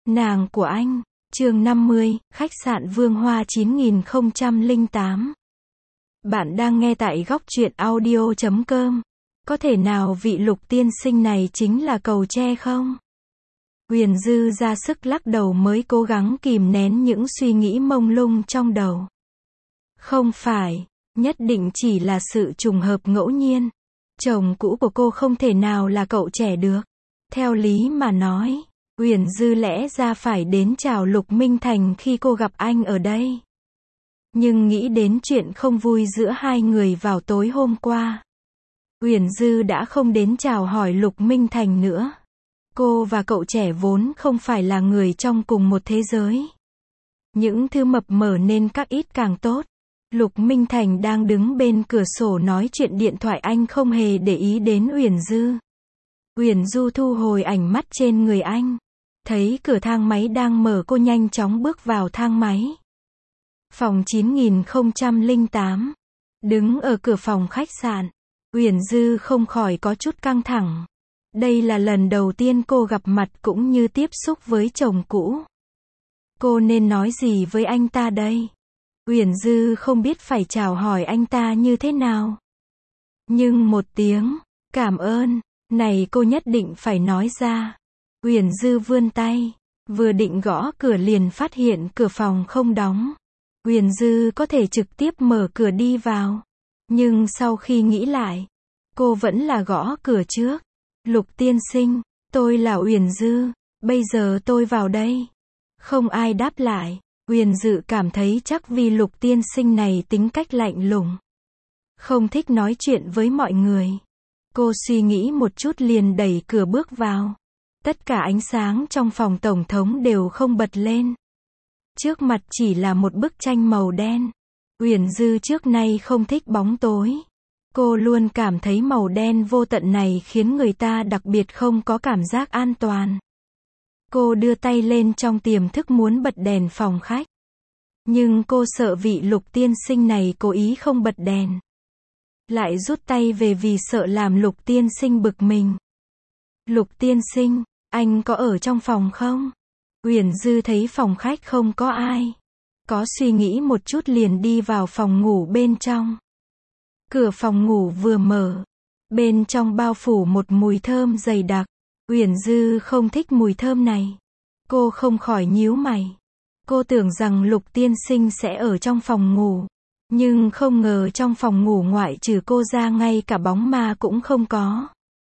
Nàng của anh. Chương 50, khách sạn Vương Hoa 9008. Bạn đang nghe tại góc truyện audio.com. Có thể nào vị Lục tiên sinh này chính là Cầu Tre không? Huyền Dư ra sức lắc đầu mới cố gắng kìm nén những suy nghĩ mông lung trong đầu. Không phải, nhất định chỉ là sự trùng hợp ngẫu nhiên. Chồng cũ của cô không thể nào là cậu trẻ được. Theo lý mà nói, Huyền Dư lẽ ra phải đến chào Lục Minh Thành khi cô gặp anh ở đây. Nhưng nghĩ đến chuyện không vui giữa hai người vào tối hôm qua, Huyền Dư đã không đến chào hỏi Lục Minh Thành nữa. Cô và cậu trẻ vốn không phải là người trong cùng một thế giới. Những thứ mập mờ nên cắt ít càng tốt. Lục Minh Thành đang đứng bên cửa sổ nói chuyện điện thoại, anh không hề để ý đến Huyền Dư. Huyền Dư thu hồi ánh mắt trên người anh. Thấy cửa thang máy đang mở, cô nhanh chóng bước vào thang máy. Phòng 9008. Đứng ở cửa phòng khách sạn, Huyền Dư không khỏi có chút căng thẳng. Đây là lần đầu tiên cô gặp mặt cũng như tiếp xúc với chồng cũ. Cô nên nói gì với anh ta đây? Huyền Dư không biết phải chào hỏi anh ta như thế nào. Nhưng một tiếng cảm ơn này cô nhất định phải nói ra. Huyền Dư vươn tay, vừa định gõ cửa liền phát hiện cửa phòng không đóng. Huyền Dư có thể trực tiếp mở cửa đi vào. Nhưng sau khi nghĩ lại, cô vẫn là gõ cửa trước. Lục tiên sinh, tôi là Huyền Dư, bây giờ tôi vào đây. Không ai đáp lại. Huyền Dư cảm thấy chắc vì Lục tiên sinh này tính cách lạnh lùng, không thích nói chuyện với mọi người. Cô suy nghĩ một chút liền đẩy cửa bước vào. Tất cả ánh sáng trong phòng tổng thống đều không bật lên. Trước mặt chỉ là một bức tranh màu đen. Huyền Dư trước nay không thích bóng tối. Cô luôn cảm thấy màu đen vô tận này khiến người ta đặc biệt không có cảm giác an toàn. Cô đưa tay lên trong tiềm thức muốn bật đèn phòng khách. Nhưng cô sợ vị Lục tiên sinh này cố ý không bật đèn. Lại rút tay về vì sợ làm Lục tiên sinh bực mình. Lục tiên sinh, anh có ở trong phòng không? Huyền Dư thấy phòng khách không có ai. Có suy nghĩ một chút liền đi vào phòng ngủ bên trong. Cửa phòng ngủ vừa mở, bên trong bao phủ một mùi thơm dày đặc. Huyền Dư không thích mùi thơm này. Cô không khỏi nhíu mày. Cô tưởng rằng Lục tiên sinh sẽ ở trong phòng ngủ. Nhưng không ngờ trong phòng ngủ ngoại trừ cô ra ngay cả bóng ma cũng không có.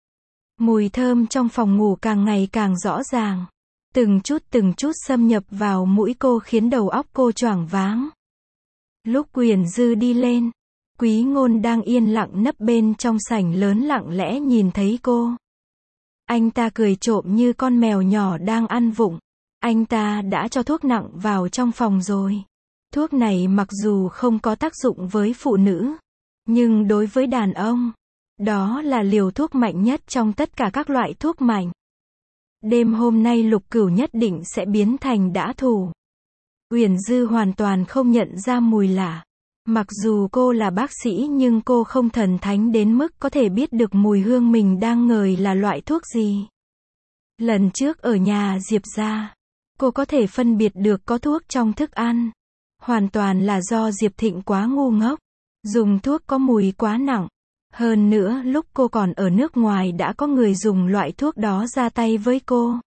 Mùi thơm trong phòng ngủ càng ngày càng rõ ràng. Từng chút xâm nhập vào mũi cô khiến đầu óc cô choáng váng. Lúc Huyền Dư đi lên, Quý Ngôn đang yên lặng nấp bên trong sảnh lớn lặng lẽ nhìn thấy cô. Anh ta cười trộm như con mèo nhỏ đang ăn vụng. Anh ta đã cho thuốc nặng vào trong phòng rồi. Thuốc này mặc dù không có tác dụng với phụ nữ, nhưng đối với đàn ông, đó là liều thuốc mạnh nhất trong tất cả các loại thuốc mạnh. Đêm hôm nay Lục Cửu nhất định sẽ biến thành dã thủ. Huyền Dư hoàn toàn không nhận ra mùi lạ. Mặc dù cô là bác sĩ nhưng cô không thần thánh đến mức có thể biết được mùi hương mình đang ngửi là loại thuốc gì. Lần trước ở nhà Diệp gia, cô có thể phân biệt được có thuốc trong thức ăn. Hoàn toàn là do Diệp Thịnh quá ngu ngốc, dùng thuốc có mùi quá nặng. Hơn nữa lúc cô còn ở nước ngoài đã có người dùng loại thuốc đó ra tay với cô.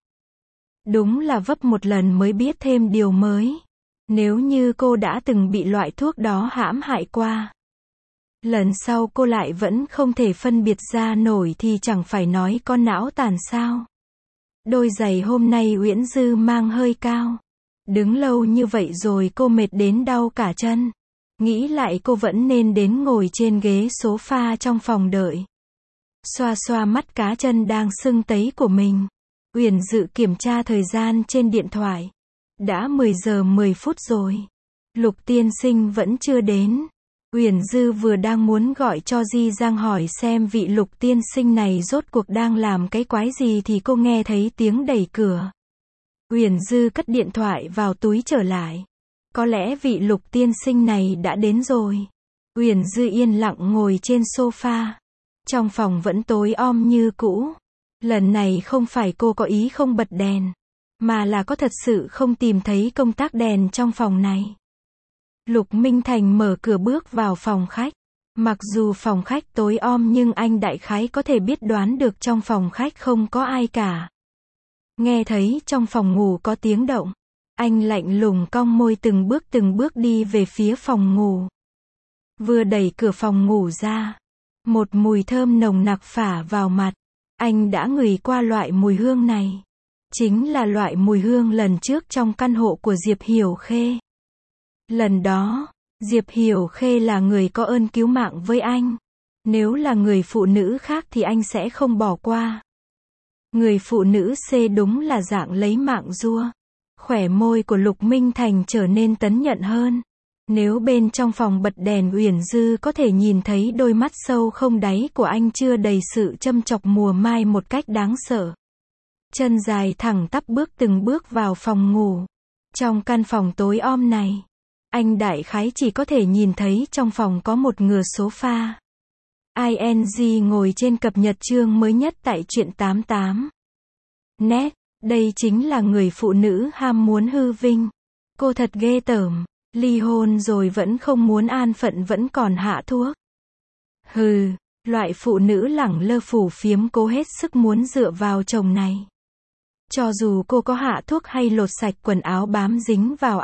Đúng là vấp một lần mới biết thêm điều mới. Nếu như cô đã từng bị loại thuốc đó hãm hại qua, lần sau cô lại vẫn không thể phân biệt ra nổi thì chẳng phải nói con não tàn sao. Đôi giày hôm nay Huyền Dư mang hơi cao. Đứng lâu như vậy rồi cô mệt đến đau cả chân. Nghĩ lại cô vẫn nên đến ngồi trên ghế sofa trong phòng đợi. Xoa xoa mắt cá chân đang sưng tấy của mình. Huyền Dư kiểm tra thời gian trên điện thoại. Đã 10 giờ 10 phút rồi. Lục tiên sinh vẫn chưa đến. Huyền Dư vừa đang muốn gọi cho Di Giang hỏi xem vị Lục tiên sinh này rốt cuộc đang làm cái quái gì thì cô nghe thấy tiếng đẩy cửa. Huyền Dư cất điện thoại vào túi trở lại. Có lẽ vị Lục tiên sinh này đã đến rồi. Huyền Dư yên lặng ngồi trên sofa. Trong phòng vẫn tối om như cũ. Lần này không phải cô có ý không bật đèn. mà là có thật sự không tìm thấy công tắc đèn trong phòng này. Lục Minh Thành mở cửa bước vào phòng khách. Mặc dù phòng khách tối om nhưng anh đại khái có thể biết đoán được trong phòng khách không có ai cả. Nghe thấy trong phòng ngủ có tiếng động. Anh lạnh lùng cong môi từng bước đi về phía phòng ngủ. Vừa đẩy cửa phòng ngủ ra. Một mùi thơm nồng nặc phả vào mặt. Anh đã ngửi qua loại mùi hương này. Chính là loại mùi hương lần trước trong căn hộ của Diệp Hiểu Khê. Lần đó, Diệp Hiểu Khê là người có ơn cứu mạng với anh. Nếu là người phụ nữ khác thì anh sẽ không bỏ qua. Người phụ nữ C đúng là dạng lấy mạng rua. Khóe môi của Lục Minh Thành trở nên tấn nhận hơn. Nếu bên trong phòng bật đèn Uyển Dư có thể nhìn thấy đôi mắt sâu không đáy của anh chưa đầy sự châm chọc mùa mai một cách đáng sợ. Chân dài thẳng tắp từng bước vào phòng ngủ. Trong căn phòng tối om này, anh đại khái chỉ có thể nhìn thấy trong phòng có một ngửa sofa. ING ngồi trên cập nhật chương mới nhất tại truyện 88. Net, đây chính là người phụ nữ ham muốn hư vinh. Cô thật ghê tởm, ly hôn rồi vẫn không muốn an phận vẫn còn hạ thuốc. Hừ, loại phụ nữ lẳng lơ phủ phiếm cố hết sức muốn dựa vào chồng này. Cho dù cô có hạ thuốc hay lột sạch quần áo bám dính vào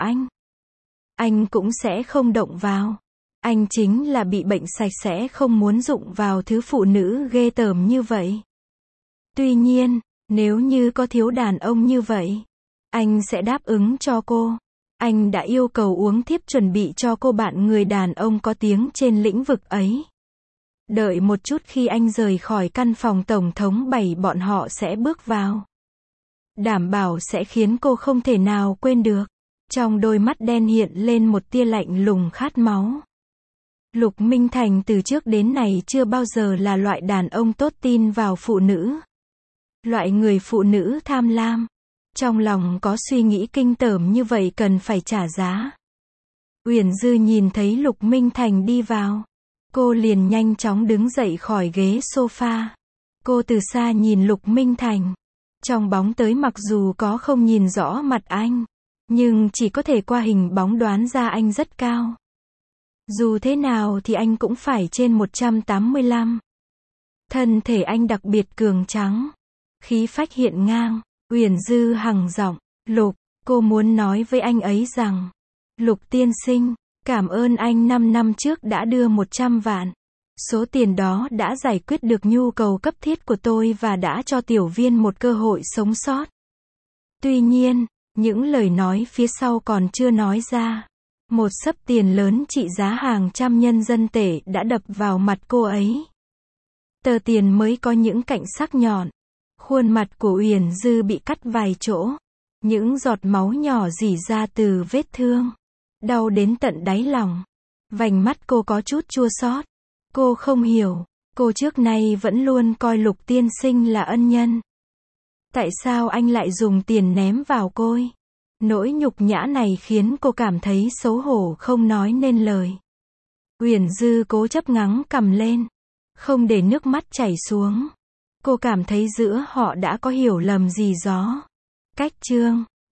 anh cũng sẽ không động vào. Anh chính là bị bệnh sạch sẽ không muốn dụng vào thứ phụ nữ ghê tởm như vậy. Tuy nhiên, nếu như có thiếu đàn ông như vậy, anh sẽ đáp ứng cho cô. Anh đã yêu cầu uống thiếp chuẩn bị cho cô bạn người đàn ông có tiếng trên lĩnh vực ấy. Đợi một chút khi anh rời khỏi căn phòng tổng thống 7 bọn họ sẽ bước vào. Đảm bảo sẽ khiến cô không thể nào quên được. Trong đôi mắt đen hiện lên một tia lạnh lùng khát máu. Lục Minh Thành từ trước đến nay chưa bao giờ là loại đàn ông tốt tin vào phụ nữ. Loại người phụ nữ tham lam. Trong lòng có suy nghĩ kinh tởm như vậy cần phải trả giá. Uyển Dư nhìn thấy Lục Minh Thành đi vào. Cô liền nhanh chóng đứng dậy khỏi ghế sofa. Cô từ xa nhìn Lục Minh Thành. Trong bóng tối mặc dù có không nhìn rõ mặt anh, nhưng chỉ có thể qua hình bóng đoán ra anh rất cao. Dù thế nào thì anh cũng phải trên 185. Thân thể anh đặc biệt cường tráng. Khí phách hiện ngang. Uyển Dư hằng giọng, Lục, cô muốn nói với anh ấy rằng, Lục tiên sinh, cảm ơn anh 5 năm trước đã đưa 100 vạn. Số tiền đó đã giải quyết được nhu cầu cấp thiết của tôi và đã cho tiểu viên một cơ hội sống sót. Tuy nhiên, những lời nói phía sau còn chưa nói ra. Một xấp tiền lớn trị giá hàng trăm nhân dân tệ đã đập vào mặt cô ấy. Tờ tiền mới có những cạnh sắc nhọn. Khuôn mặt của Uyển Dư bị cắt vài chỗ. Những giọt máu nhỏ rỉ ra từ vết thương. Đau đến tận đáy lòng. Vành mắt cô có chút chua xót. Cô không hiểu. Cô trước nay vẫn luôn coi Lục tiên sinh là ân nhân. Tại sao anh lại dùng tiền ném vào cô? Nỗi nhục nhã này khiến cô cảm thấy xấu hổ không nói nên lời. Uyển Dư cố chấp ngắng cằm lên. Không để nước mắt chảy xuống. Cô cảm thấy giữa họ đã có hiểu lầm gì đó. Cách chương